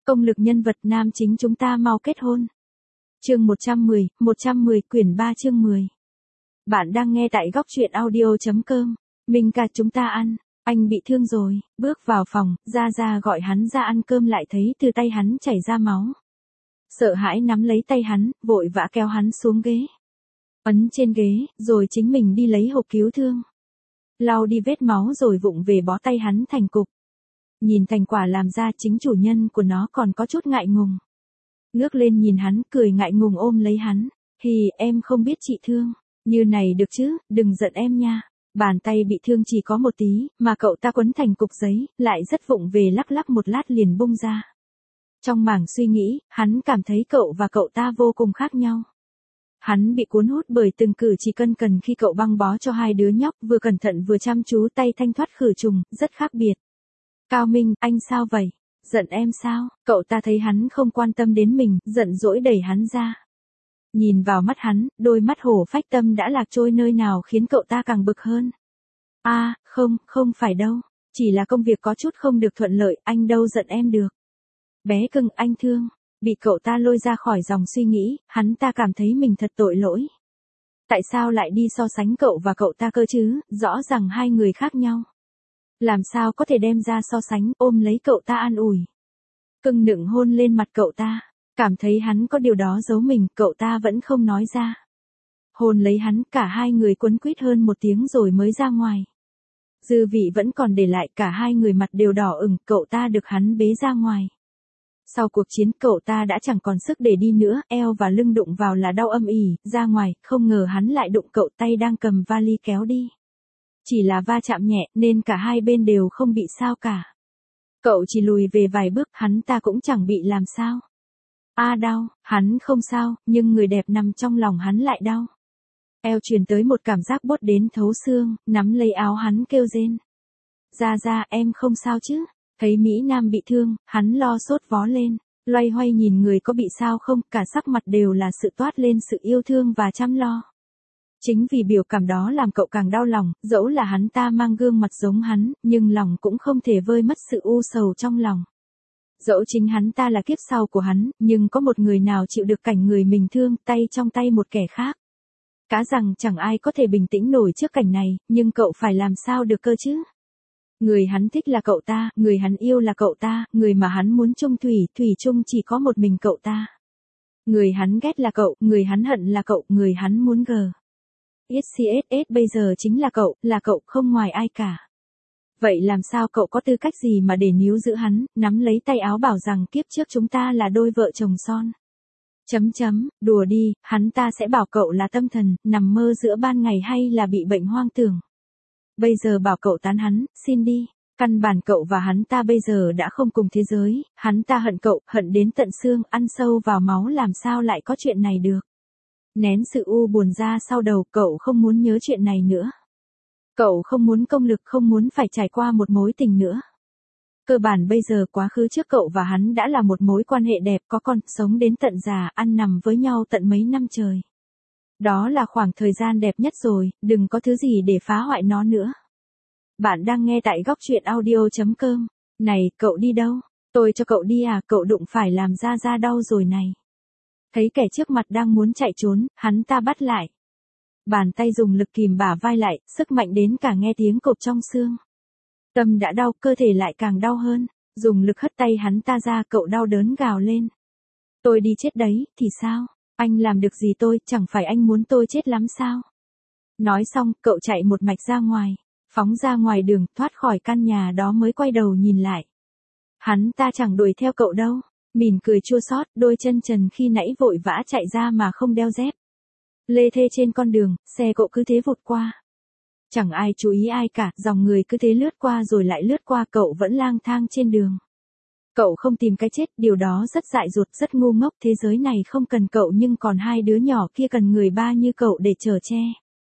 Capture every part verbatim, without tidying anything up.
Công lực nhân vật nam chính chúng ta mau kết hôn. Chương một trăm mười, một trăm mười quyển ba chương mười. Bạn đang nghe tại góc truyện audio chấm com. Minh ca chúng ta ăn, anh bị thương rồi, bước vào phòng, Gia Gia gọi hắn ra ăn cơm lại thấy từ tay hắn chảy ra máu. Sợ hãi nắm lấy tay hắn, vội vã kéo hắn xuống ghế. Ấn trên ghế, rồi chính mình đi lấy hộp cứu thương. Lau đi vết máu rồi vụng về bó tay hắn thành cục. Nhìn thành quả làm ra chính chủ nhân của nó còn có chút ngại ngùng. Ngước lên nhìn hắn, cười ngại ngùng ôm lấy hắn. Hì, em không biết chị thương. Như này được chứ, đừng giận em nha. Bàn tay bị thương chỉ có một tí, mà cậu ta quấn thành cục giấy, lại rất vụng về lắc lắc một lát liền bung ra. Trong mảng suy nghĩ, hắn cảm thấy cậu và cậu ta vô cùng khác nhau. Hắn bị cuốn hút bởi từng cử chỉ cân cần khi cậu băng bó cho hai đứa nhóc, vừa cẩn thận vừa chăm chú tay thanh thoát khử trùng, rất khác biệt. Cao Minh, anh sao vậy? Giận em sao? Cậu ta thấy hắn không quan tâm đến mình, giận dỗi đẩy hắn ra. Nhìn vào mắt hắn, đôi mắt hổ phách tâm đã lạc trôi nơi nào khiến cậu ta càng bực hơn. A, à, không, không phải đâu. Chỉ là công việc có chút không được thuận lợi, anh đâu giận em được. Bé cưng, anh thương. Bị cậu ta lôi ra khỏi dòng suy nghĩ, hắn ta cảm thấy mình thật tội lỗi. Tại sao lại đi so sánh cậu và cậu ta cơ chứ, rõ ràng hai người khác nhau. Làm sao có thể đem ra so sánh, ôm lấy cậu ta an ủi. Cưng nựng hôn lên mặt cậu ta, cảm thấy hắn có điều đó giấu mình, cậu ta vẫn không nói ra. Hôn lấy hắn, cả hai người quấn quýt hơn một tiếng rồi mới ra ngoài. Dư vị vẫn còn để lại, cả hai người mặt đều đỏ ửng, cậu ta được hắn bế ra ngoài. Sau cuộc chiến cậu ta đã chẳng còn sức để đi nữa, eo và lưng đụng vào là đau âm ỉ, ra ngoài, không ngờ hắn lại đụng cậu tay đang cầm vali kéo đi. Chỉ là va chạm nhẹ nên cả hai bên đều không bị sao cả. Cậu chỉ lùi về vài bước, hắn ta cũng chẳng bị làm sao. A à, đau, hắn không sao, nhưng người đẹp nằm trong lòng hắn lại đau. Eo truyền tới một cảm giác buốt đến thấu xương, nắm lấy áo hắn kêu rên. Ra ra em không sao chứ? Thấy Mỹ Nam bị thương, hắn lo sốt vó lên, loay hoay nhìn người có bị sao không, cả sắc mặt đều là sự toát lên sự yêu thương và chăm lo. Chính vì biểu cảm đó làm cậu càng đau lòng, dẫu là hắn ta mang gương mặt giống hắn, nhưng lòng cũng không thể vơi mất sự u sầu trong lòng. Dẫu chính hắn ta là kiếp sau của hắn, nhưng có một người nào chịu được cảnh người mình thương, tay trong tay một kẻ khác. Cá rằng chẳng ai có thể bình tĩnh nổi trước cảnh này, nhưng cậu phải làm sao được cơ chứ? Người hắn thích là cậu ta, người hắn yêu là cậu ta, người mà hắn muốn chung thủy, thủy chung chỉ có một mình cậu ta. Người hắn ghét là cậu, người hắn hận là cậu, người hắn muốn gờ. ét xê ét ét bây giờ chính là cậu, là cậu, không ngoài ai cả. Vậy làm sao cậu có tư cách gì mà để níu giữ hắn, nắm lấy tay áo bảo rằng kiếp trước chúng ta là đôi vợ chồng son. Chấm chấm, đùa đi, hắn ta sẽ bảo cậu là tâm thần, nằm mơ giữa ban ngày hay là bị bệnh hoang tưởng. Bây giờ bảo cậu tán hắn, xin đi. Căn bản cậu và hắn ta bây giờ đã không cùng thế giới, hắn ta hận cậu, hận đến tận xương, ăn sâu vào máu, làm sao lại có chuyện này được. Nén sự u buồn ra sau đầu, cậu không muốn nhớ chuyện này nữa. Cậu không muốn công lực, không muốn phải trải qua một mối tình nữa. Cơ bản bây giờ quá khứ trước cậu và hắn đã là một mối quan hệ đẹp, có con, sống đến tận già, ăn nằm với nhau tận mấy năm trời. Đó là khoảng thời gian đẹp nhất rồi, đừng có thứ gì để phá hoại nó nữa. Bạn đang nghe tại góc truyện audio chấm com. Này, cậu đi đâu? Tôi cho cậu đi à, cậu đụng phải làm Gia Gia đau rồi này. Thấy kẻ trước mặt đang muốn chạy trốn, hắn ta bắt lại. Bàn tay dùng lực kìm bả vai lại, sức mạnh đến cả nghe tiếng cộp trong xương. Tâm đã đau, cơ thể lại càng đau hơn. Dùng lực hất tay hắn ta ra, cậu đau đớn gào lên. Tôi đi chết đấy, thì sao? Anh làm được gì tôi, chẳng phải anh muốn tôi chết lắm sao? Nói xong, cậu chạy một mạch ra ngoài. Phóng ra ngoài đường, thoát khỏi căn nhà đó mới quay đầu nhìn lại. Hắn ta chẳng đuổi theo cậu đâu. Mỉm cười chua xót, đôi chân trần khi nãy vội vã chạy ra mà không đeo dép. Lê thê trên con đường, xe cộ cứ thế vụt qua. Chẳng ai chú ý ai cả, dòng người cứ thế lướt qua rồi lại lướt qua, cậu vẫn lang thang trên đường. Cậu không tìm cái chết, điều đó rất dại dột, rất ngu ngốc, thế giới này không cần cậu nhưng còn hai đứa nhỏ kia cần người ba như cậu để chở che.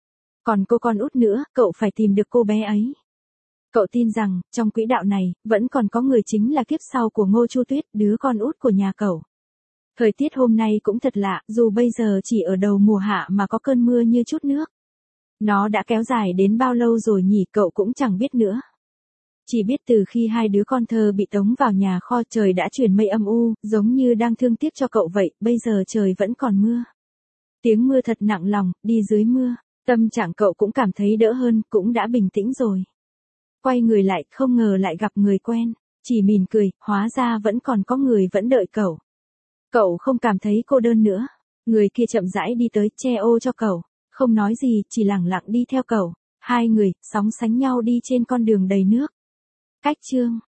Còn cô con út nữa, cậu phải tìm được cô bé ấy. Cậu tin rằng, trong quỹ đạo này, vẫn còn có người chính là kiếp sau của Ngô Chu Tuyết, đứa con út của nhà cậu. Thời tiết hôm nay cũng thật lạ, dù bây giờ chỉ ở đầu mùa hạ mà có cơn mưa như chút nước. Nó đã kéo dài đến bao lâu rồi nhỉ, cậu cũng chẳng biết nữa. Chỉ biết từ khi hai đứa con thơ bị tống vào nhà kho trời đã chuyển mây âm u, giống như đang thương tiếc cho cậu vậy, bây giờ trời vẫn còn mưa. Tiếng mưa thật nặng lòng, đi dưới mưa, tâm trạng cậu cũng cảm thấy đỡ hơn, cũng đã bình tĩnh rồi. Quay người lại, không ngờ lại gặp người quen, chỉ mỉm cười, hóa ra vẫn còn có người vẫn đợi cậu. Cậu không cảm thấy cô đơn nữa, người kia chậm rãi đi tới, che ô cho cậu, không nói gì, chỉ lẳng lặng đi theo cậu. Hai người, sóng sánh nhau đi trên con đường đầy nước. Cách chương